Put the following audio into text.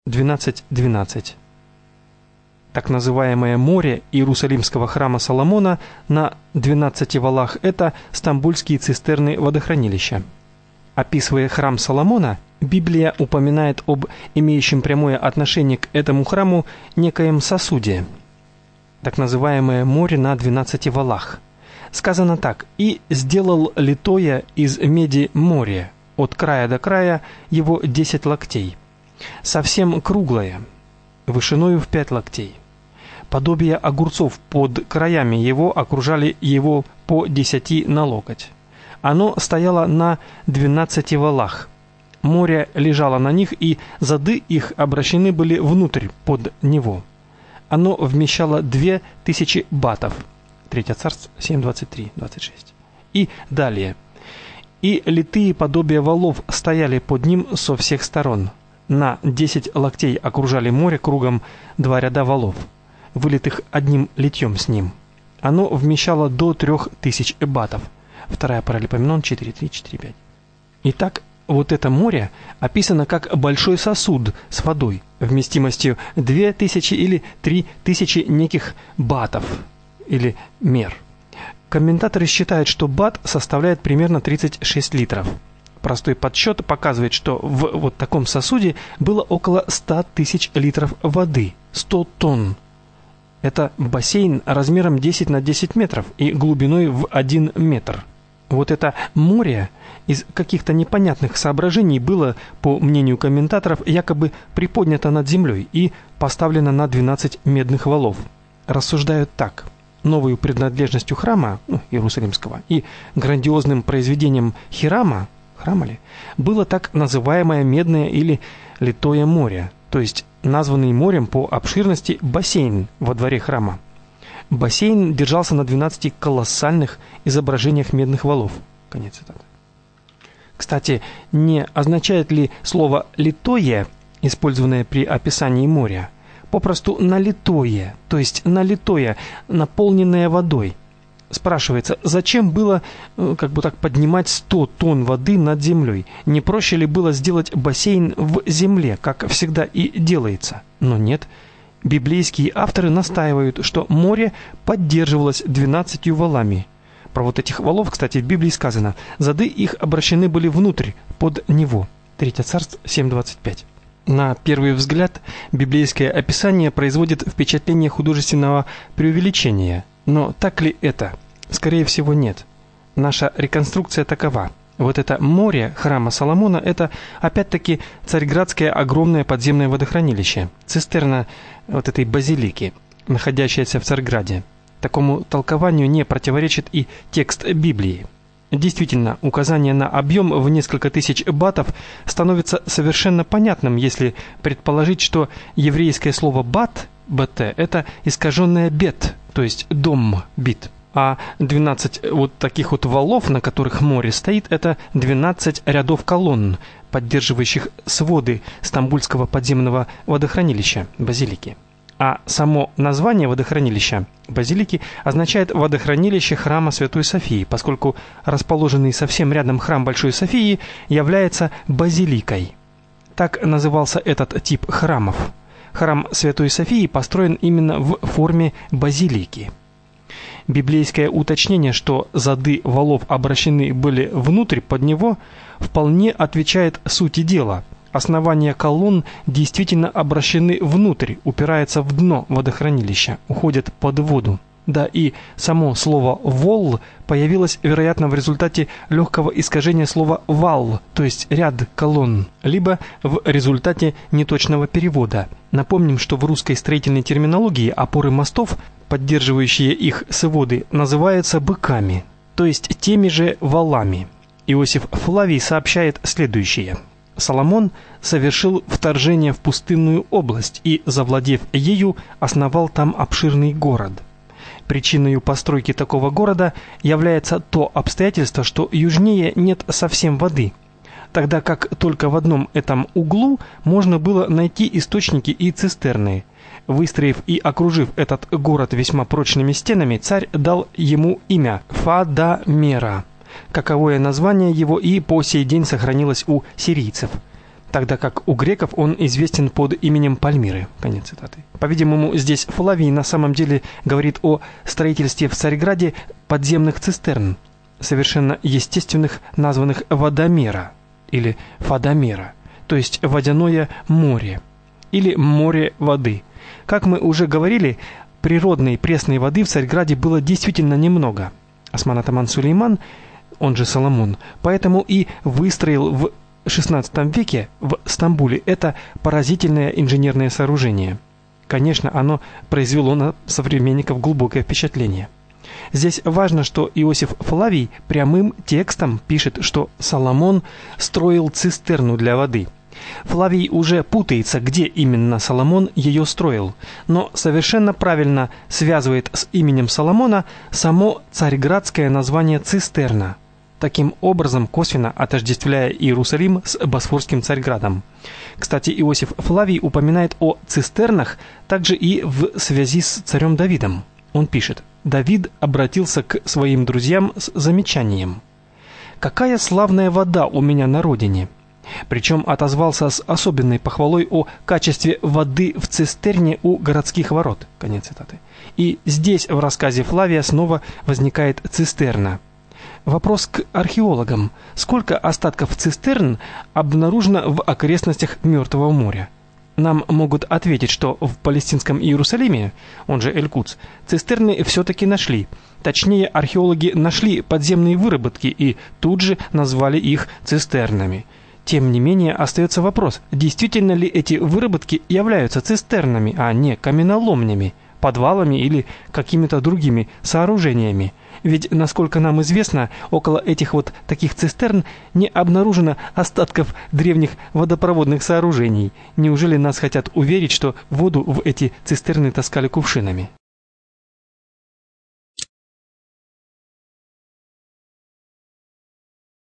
12:12. Так называемое море Иерусалимского храма Соломона на 12 валах – это стамбульские цистерны водохранилища. Описывая храм Соломона, Библия упоминает об имеющем прямое отношение к этому храму некоем сосуде. Так называемое море на 12 валах. Сказано так: «И сделал литое из меди море, от края до края его 10 локтей, совсем круглое, вышиною в 5 локтей. Подобие огурцов под краями его окружали его по 10 на локоть. Оно стояло на 12 валах. Море лежало на них, и зады их обращены были внутрь под него. Оно вмещало 2000 батов». 3 Царств 7:23-26. И далее: «И литые подобия валов стояли под ним со всех сторон. На 10 локтей окружали море кругом 2 ряда валов, вылитых одним литьем с ним. Оно вмещало до 3000 батов». 2 Паралипоменон 4:3-4:5. Итак, вот это море описано как большой сосуд с водой вместимостью 2000 или 3000 неких батов или мер. Комментаторы считают, что бат составляет примерно 36 литров. Простой подсчет показывает, что в вот таком сосуде было около 100 тысяч литров воды, 100 тонн. Это бассейн размером 10 на 10 метров и глубиной в 1 метр. Вот это море из каких-то непонятных соображений было, по мнению комментаторов, якобы приподнято над землей и поставлено на 12 медных валов. Рассуждают так: новой принадлежностью храма, Иерусалимского, и грандиозным произведением Хирама, было так называемое медное или литое море, то есть названный морем по обширности бассейн во дворе храма. Бассейн держался на 12 колоссальных изображениях медных валов. Конец цитаты. Кстати, не означает ли слово «литое», использованное при описании моря, попросту налитое, то есть налитое, наполненное водой? Спрашивается, зачем было поднимать 100 тонн воды над землей? Не проще ли было сделать бассейн в земле, как всегда и делается? Но нет. Библейские авторы настаивают, что море поддерживалось 12 валами. Про вот этих валов, кстати, в Библии сказано: зады их обращены были внутрь, под него. 3 Царств 7:25. На первый взгляд, библейское описание производит впечатление художественного преувеличения. Но так ли это? Скорее всего, нет. Наша реконструкция такова: вот это море храма Соломона – это опять-таки царьградское огромное подземное водохранилище, цистерна вот этой базилики, находящаяся в Царьграде. Такому толкованию не противоречит и текст Библии. Действительно, указание на объем в несколько тысяч батов становится совершенно понятным, если предположить, что еврейское слово «бат» БТ – это искаженное бет, то есть дом, бит. А 12 вот таких вот валов, на которых море стоит, это 12 рядов колонн, поддерживающих своды Стамбульского подземного водохранилища, базилики. А само название водохранилища, базилики, означает водохранилище храма Святой Софии, поскольку расположенный совсем рядом храм Большой Софии является базиликой. Так назывался этот тип храмов. Храм Святой Софии построен именно в форме базилики. Библейское уточнение, что зады валов обращены были внутрь под него, вполне отвечает сути дела. Основания колонн действительно обращены внутрь, упираются в дно водохранилища, уходят под воду. Да и само слово «волл» появилось, вероятно, в результате легкого искажения слова «вал», то есть ряд колонн, либо в результате неточного перевода. Напомним, что в русской строительной терминологии опоры мостов, поддерживающие их своды, называются быками, то есть теми же валами. Иосиф Флавий сообщает следующее: Соломон совершил вторжение в пустынную область и, завладев ею, основал там обширный город. Причиной постройки такого города является то обстоятельство, что южнее нет совсем воды, тогда как только в одном этом углу можно было найти источники и цистерны. Выстроив и окружив этот город весьма прочными стенами, царь дал ему имя Фадамера, каковое название его и по сей день сохранилось у сирийцев. тогда как у греков он известен под именем Пальмиры. Конец цитаты. По-видимому, здесь Флавий на самом деле говорит о строительстве в Царьграде подземных цистерн, совершенно естественных, названных Водомера или Фадомера, то есть водяное море или море воды. Как мы уже говорили, природной пресной воды в Царьграде было действительно немного. Осман Атаман Сулейман, он же Соломон, поэтому и выстроил в XVI веке в Стамбуле это поразительное инженерное сооружение. Конечно, оно произвело на современников глубокое впечатление. Здесь важно, что Иосиф Флавий прямым текстом пишет, что Соломон строил цистерну для воды. Флавий уже путается, где именно Соломон ее строил, но совершенно правильно связывает с именем Соломона само царьградское название цистерна, таким образом косвенно отождествляя Иерусалим с Босфорским Царьградом. Кстати, Иосиф Флавий упоминает о цистернах также и в связи с царем Давидом. Он пишет: «Давид обратился к своим друзьям с замечанием: «Какая славная вода у меня на родине!» Причем отозвался с особенной похвалой о качестве воды в цистерне у городских ворот. Конец цитаты. И здесь в рассказе Флавия снова возникает цистерна. Вопрос к археологам: сколько остатков цистерн обнаружено в окрестностях Мертвого моря? Нам могут ответить, что в палестинском Иерусалиме, он же Эль-Кудс, цистерны все-таки нашли. Точнее, археологи нашли подземные выработки и тут же назвали их цистернами. Тем не менее, остается вопрос, действительно ли эти выработки являются цистернами, а не каменоломнями, подвалами или какими-то другими сооружениями. Ведь, насколько нам известно, около этих вот таких цистерн не обнаружено остатков древних водопроводных сооружений. Неужели нас хотят уверить, что воду в эти цистерны таскали кувшинами?